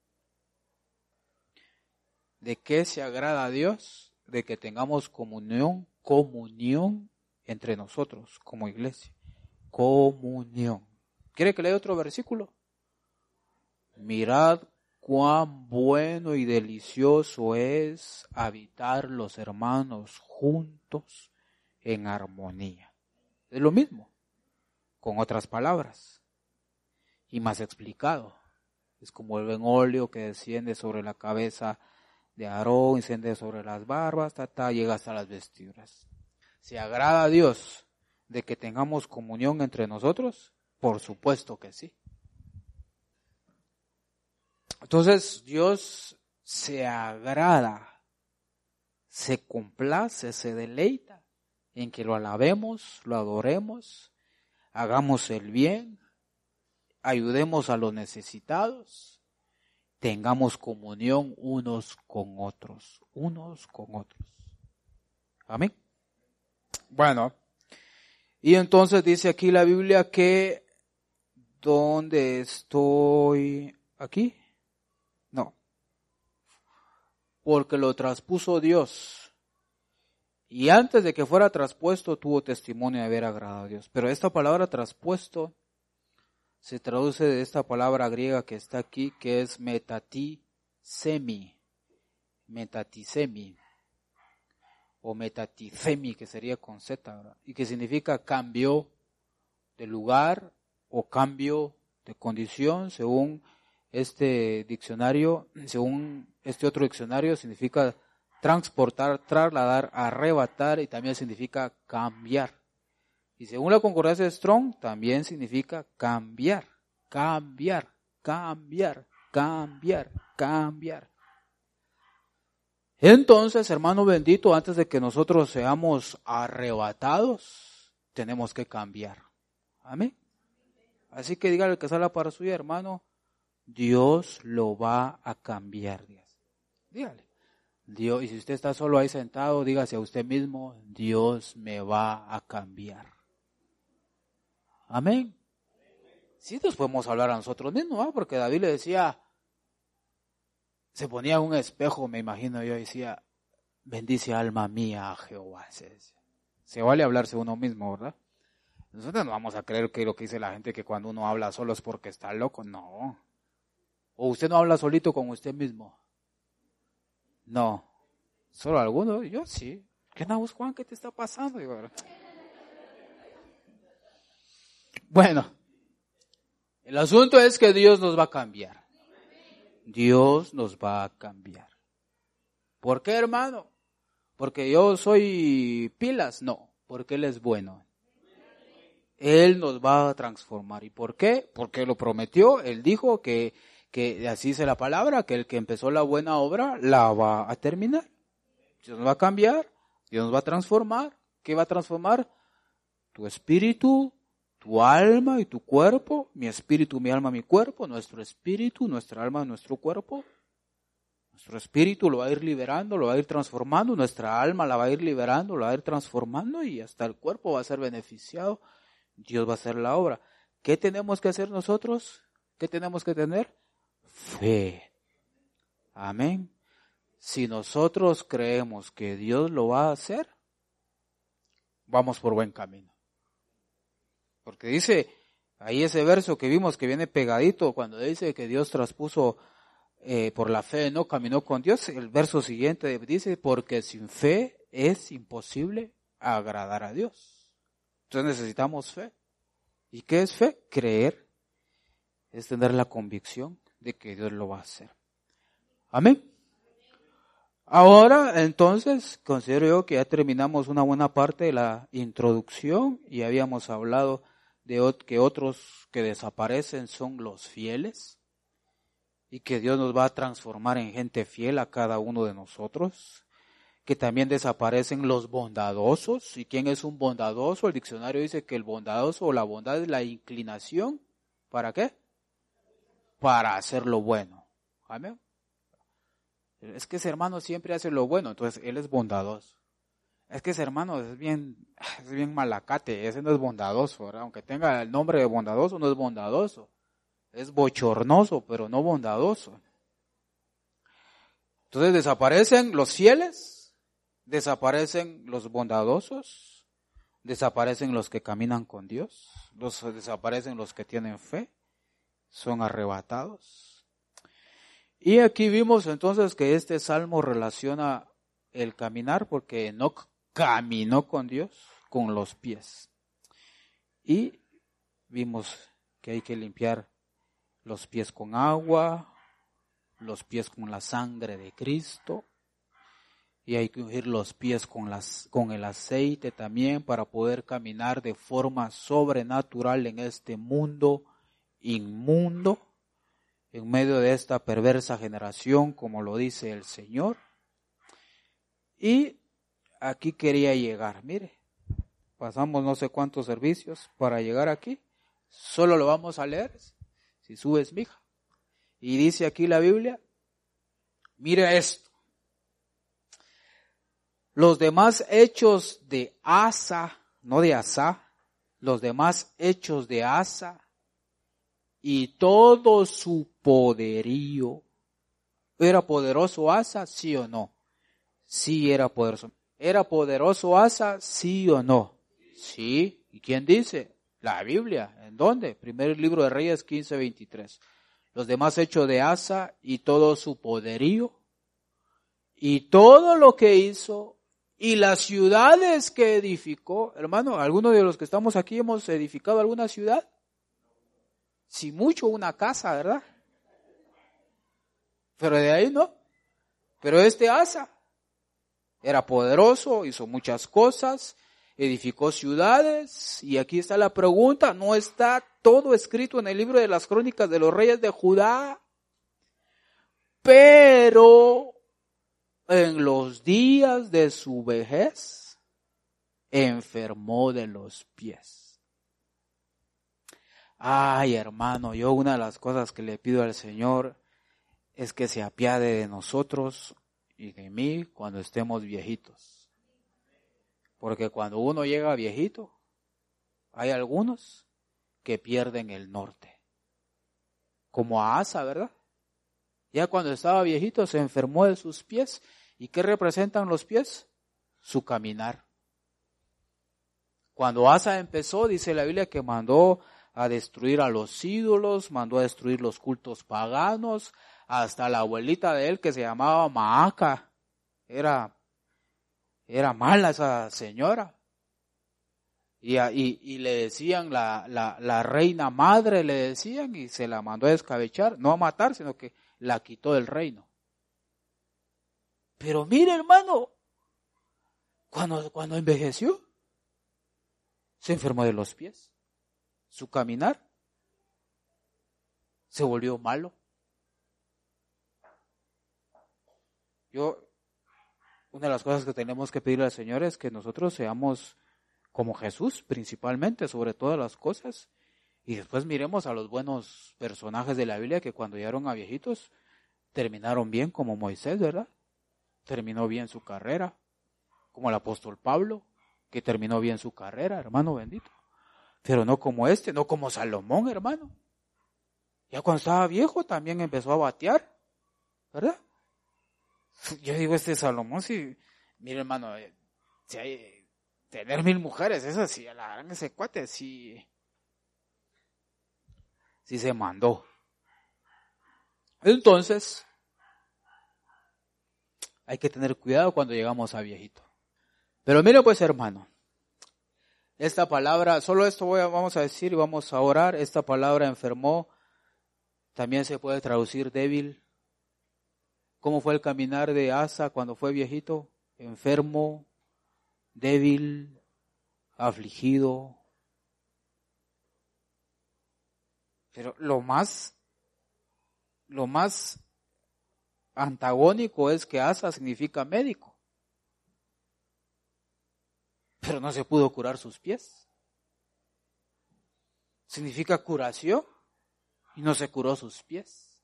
S1: ¿De qué se agrada a Dios? De que tengamos comunión, comunión entre nosotros como iglesia. Comunión. ¿Quiere que lea otro versículo? Mirad cuán bueno y delicioso es habitar los hermanos juntos en armonía. Es lo mismo, con otras palabras y más explicado. Es como el óleo que desciende sobre la cabeza de Aarón, desciende sobre las barbas, ta, ta, llega hasta las vestiduras. ¿Se agrada a Dios de que tengamos comunión entre nosotros? Por supuesto que sí. Entonces Dios se agrada, se complace, se deleita en que lo alabemos, lo adoremos, hagamos el bien, ayudemos a los necesitados, tengamos comunión unos con otros, unos con otros. Amén. Bueno, y entonces dice aquí la Biblia que, ¿dónde estoy? ¿Aquí? No. Porque lo traspuso Dios. Y antes de que fuera traspuesto, tuvo testimonio de haber agradado a Dios. Pero esta palabra traspuesto se traduce de esta palabra griega que está aquí, que es metatisemi. Metatisemi. O metatisemi, que sería con Z, ¿verdad? Y que significa cambio de lugar o cambio de condición, según este diccionario, según este otro diccionario, significa transportar, trasladar, arrebatar y también significa cambiar. Y según la concordancia de Strong, también significa cambiar, cambiar, cambiar, cambiar, cambiar. Entonces, hermano bendito, antes de que nosotros seamos arrebatados, tenemos que cambiar. Amén. Así que dígale que sala para suya, hermano, Dios lo va a cambiar. Dígale. Dios, y si usted está solo ahí sentado, dígase a usted mismo, Dios me va a cambiar. Amén. Sí, nos podemos hablar a nosotros mismos, ¿no? Porque David le decía, se ponía un espejo, me imagino yo, y decía, bendice alma mía a Jehová. Se, decía. Se vale hablarse uno mismo, ¿verdad? Nosotros no vamos a creer que lo que dice la gente, que cuando uno habla solo es porque está loco, no. O usted no habla solito con usted mismo. No. Solo algunos, yo sí. ¿Qué no, Juan? ¿Qué te está pasando? Digo, bueno, el asunto es que Dios nos va a cambiar. Dios nos va a cambiar. ¿Por qué, hermano? ¿Porque yo soy pilas? No, porque Él es bueno. Él nos va a transformar. ¿Y por qué? Porque lo prometió. Él dijo que, que así dice la palabra, que el que empezó la buena obra la va a terminar. Dios nos va a cambiar, Dios nos va a transformar. ¿Qué va a transformar? Tu espíritu, tu alma y tu cuerpo. Mi espíritu, mi alma, mi cuerpo. Nuestro espíritu, nuestra alma, nuestro cuerpo. Nuestro espíritu lo va a ir liberando, lo va a ir transformando. Nuestra alma la va a ir liberando, lo va a ir transformando y hasta el cuerpo va a ser beneficiado. Dios va a hacer la obra. ¿Qué tenemos que hacer nosotros? ¿Qué tenemos que tener? Fe. Amén. Si nosotros creemos que Dios lo va a hacer, vamos por buen camino. Porque dice, ahí ese verso que vimos que viene pegadito, cuando dice que Dios traspuso eh, por la fe, no caminó con Dios, el verso siguiente dice, porque sin fe es imposible agradar a Dios. Entonces necesitamos fe. ¿Y qué es fe? Creer. Es tener la convicción de que Dios lo va a hacer. Amén. Ahora, entonces, considero yo que ya terminamos una buena parte de la introducción y habíamos hablado de que otros que desaparecen son los fieles y que Dios nos va a transformar en gente fiel a cada uno de nosotros. Que también desaparecen los bondadosos. ¿Y quién es un bondadoso? El diccionario dice que el bondadoso o la bondad es la inclinación. ¿Para qué? Para hacer lo bueno. Amén. Es que ese hermano siempre hace lo bueno, entonces él es bondadoso. Es que ese hermano es bien, es bien malacate, ese no es bondadoso, ¿verdad? Aunque tenga el nombre de bondadoso, no es bondadoso. Es bochornoso, pero no bondadoso. Entonces desaparecen los fieles. Desaparecen los bondadosos, desaparecen los que caminan con Dios, los, desaparecen los que tienen fe, son arrebatados. Y aquí vimos entonces que este salmo relaciona el caminar porque Enoc caminó con Dios con los pies. Y vimos que hay que limpiar los pies con agua, los pies con la sangre de Cristo. Y hay que ungir los pies con, las, con el aceite también para poder caminar de forma sobrenatural en este mundo inmundo, en medio de esta perversa generación, como lo dice el Señor. Y aquí quería llegar, mire, pasamos no sé cuántos servicios para llegar aquí, solo lo vamos a leer, si subes, mija. Y dice aquí la Biblia, mire esto. Los demás hechos de Asa, no de Asa, los demás hechos de Asa y todo su poderío. ¿Era poderoso Asa? ¿Sí o no? Sí era poderoso. ¿Era poderoso Asa? ¿Sí o no? Sí. ¿Y quién dice? La Biblia. ¿En dónde? Primer libro de Reyes quince veintitrés. Los demás hechos de Asa y todo su poderío y todo lo que hizo. Y las ciudades que edificó, hermano, ¿alguno de los que estamos aquí hemos edificado alguna ciudad? Si mucho, una casa, ¿verdad? Pero de ahí no. Pero este Asa era poderoso, hizo muchas cosas, edificó ciudades. Y aquí está la pregunta, ¿no está todo escrito en el libro de las crónicas de los reyes de Judá? Pero en los días de su vejez, enfermó de los pies. Ay, hermano, yo una de las cosas que le pido al Señor es que se apiade de nosotros y de mí cuando estemos viejitos. Porque cuando uno llega viejito, hay algunos que pierden el norte. Como a Asa, ¿verdad? Ya cuando estaba viejito se enfermó de sus pies. ¿Y qué representan los pies? Su caminar. Cuando Asa empezó, dice la Biblia que mandó a destruir a los ídolos, mandó a destruir los cultos paganos, hasta la abuelita de él que se llamaba Maaca. Era, era mala esa señora. Y, y, y le decían la, la, la reina madre, le decían, y se la mandó a descabechar, no a matar, sino que la quitó del reino. Pero mire, hermano, cuando, cuando envejeció, se enfermó de los pies. Su caminar se volvió malo. Yo, una de las cosas que tenemos que pedirle al Señor es que nosotros seamos como Jesús, principalmente, sobre todas las cosas. Y después miremos a los buenos personajes de la Biblia que cuando llegaron a viejitos, terminaron bien, como Moisés, ¿verdad? Terminó bien su carrera, como el apóstol Pablo, que terminó bien su carrera, hermano bendito. Pero no como este, no como Salomón, hermano. Ya cuando estaba viejo también empezó a batear, ¿verdad? Yo digo, este Salomón, si, mire hermano, si hay, tener mil mujeres, eso sí, a la gran ese cuate, sí, sí se mandó. Entonces, hay que tener cuidado cuando llegamos a viejito. Pero mire pues, hermano, esta palabra, solo esto voy a, vamos a decir y vamos a orar. Esta palabra enfermó, también se puede traducir débil. ¿Cómo fue el caminar de Asa cuando fue viejito? Enfermo, débil, afligido. Pero lo más, lo más antagónico es que Asa significa médico. Pero no se pudo curar sus pies. Significa curación y no se curó sus pies.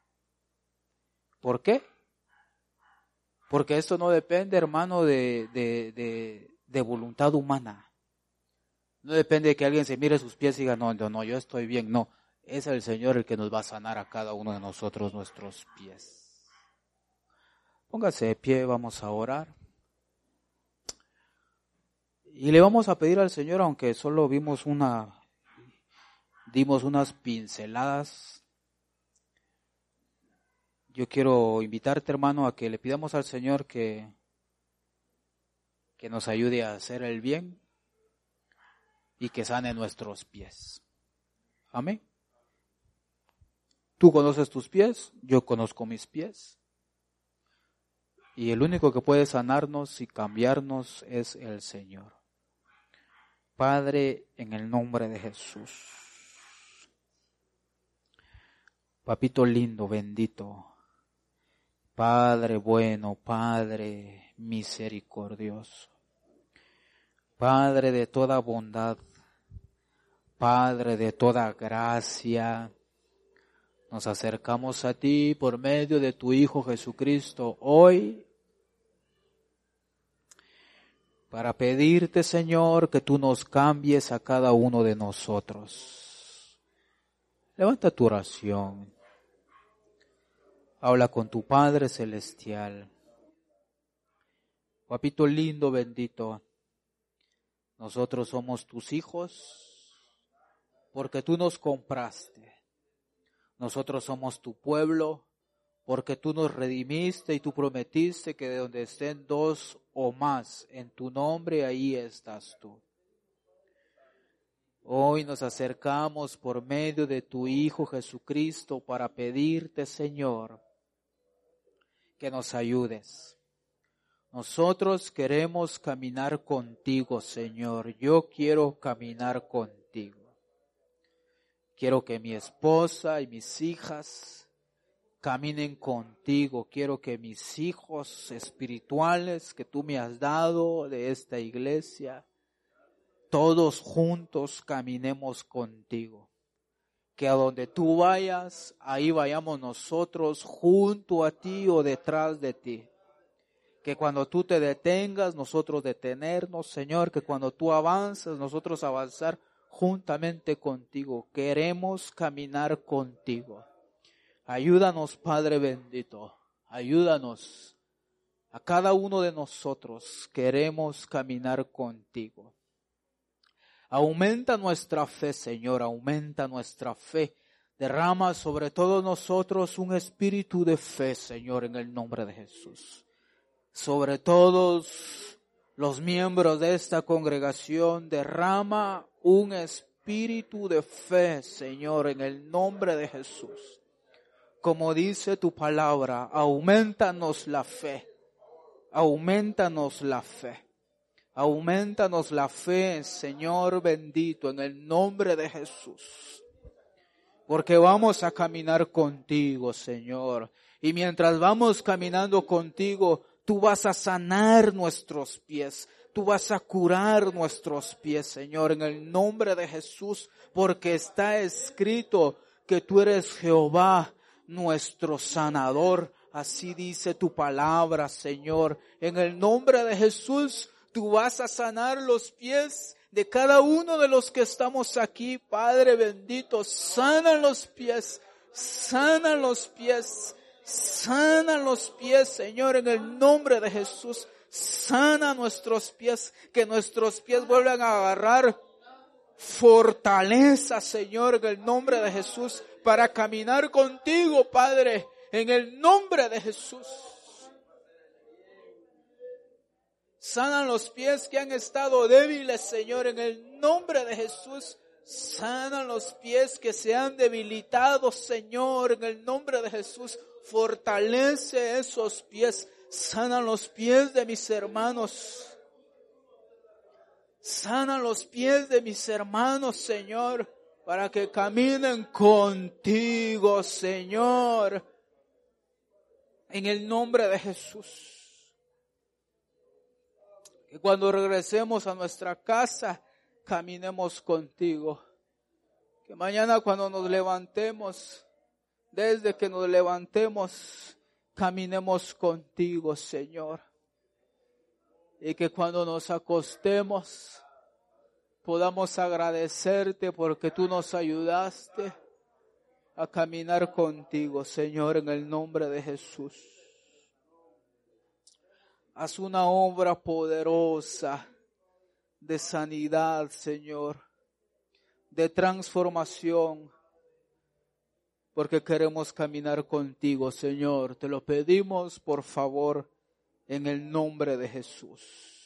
S1: ¿Por qué? Porque esto no depende, hermano, de, de, de, de voluntad humana. No depende de que alguien se mire sus pies y diga, no, no, no, yo estoy bien. No, es el Señor el que nos va a sanar a cada uno de nosotros nuestros pies. Póngase de pie, vamos a orar. Y le vamos a pedir al Señor, aunque solo vimos una, dimos unas pinceladas. Yo quiero invitarte, hermano, a que le pidamos al Señor que, que nos ayude a hacer el bien y que sane nuestros pies. Amén. Tú conoces tus pies, yo conozco mis pies. Y el único que puede sanarnos y cambiarnos es el Señor. Padre, en el nombre de Jesús. Papito lindo, bendito. Padre bueno, Padre misericordioso. Padre de toda bondad. Padre de toda gracia. Nos acercamos a ti por medio de tu Hijo Jesucristo hoy para pedirte, Señor, que tú nos cambies a cada uno de nosotros. Levanta tu oración. Habla con tu Padre Celestial. Papito lindo, bendito, nosotros somos tus hijos porque tú nos compraste. Nosotros somos tu pueblo porque tú nos redimiste y tú prometiste que de donde estén dos o más en tu nombre, ahí estás tú. Hoy nos acercamos por medio de tu Hijo Jesucristo para pedirte, Señor, que nos ayudes. Nosotros queremos caminar contigo, Señor. Yo quiero caminar contigo. Quiero que mi esposa y mis hijas caminen contigo. Quiero que mis hijos espirituales que tú me has dado de esta iglesia, todos juntos caminemos contigo. que a donde tú vayas, ahí vayamos nosotros junto a ti o detrás de ti. Que cuando tú te detengas, nosotros detenernos, Señor, que cuando tú avanzas, nosotros avanzar juntamente contigo. Queremos caminar contigo. Ayúdanos, Padre bendito, ayúdanos. A cada uno de nosotros queremos caminar contigo. Aumenta nuestra fe, Señor, aumenta nuestra fe. Derrama sobre todos nosotros un espíritu de fe, Señor, en el nombre de Jesús. Sobre todos los miembros de esta congregación, derrama un espíritu de fe, Señor, en el nombre de Jesús. Como dice tu palabra, aumentanos la fe, aumentanos la fe, aumentanos la fe, Señor bendito, en el nombre de Jesús. Porque vamos a caminar contigo, Señor, y mientras vamos caminando contigo, tú vas a sanar nuestros pies, tú vas a curar nuestros pies, Señor, en el nombre de Jesús, porque está escrito que tú eres Jehová, nuestro sanador. Así dice tu palabra, Señor. En el nombre de Jesús, tú vas a sanar los pies de cada uno de los que estamos aquí, Padre bendito. Sana los pies, sana los pies, sana los pies, Señor, en el nombre de Jesús. Sana nuestros pies, que nuestros pies vuelvan a agarrar fortaleza, Señor, en el nombre de Jesús, para caminar contigo, Padre, en el nombre de Jesús. Sana los pies que han estado débiles, Señor, en el nombre de Jesús. Sana los pies que se han debilitado, Señor, en el nombre de Jesús. Fortalece esos pies. Sana los pies de mis hermanos. Sana los pies de mis hermanos, Señor, para que caminen contigo, Señor, en el nombre de Jesús. Que cuando regresemos a nuestra casa, caminemos contigo. Que mañana cuando nos levantemos, desde que nos levantemos, caminemos contigo, Señor. Y que cuando nos acostemos, podamos agradecerte porque tú nos ayudaste a caminar contigo, Señor, en el nombre de Jesús. Haz una obra poderosa de sanidad, Señor, de transformación, porque queremos caminar contigo, Señor. Te lo pedimos, por favor, en el nombre de Jesús.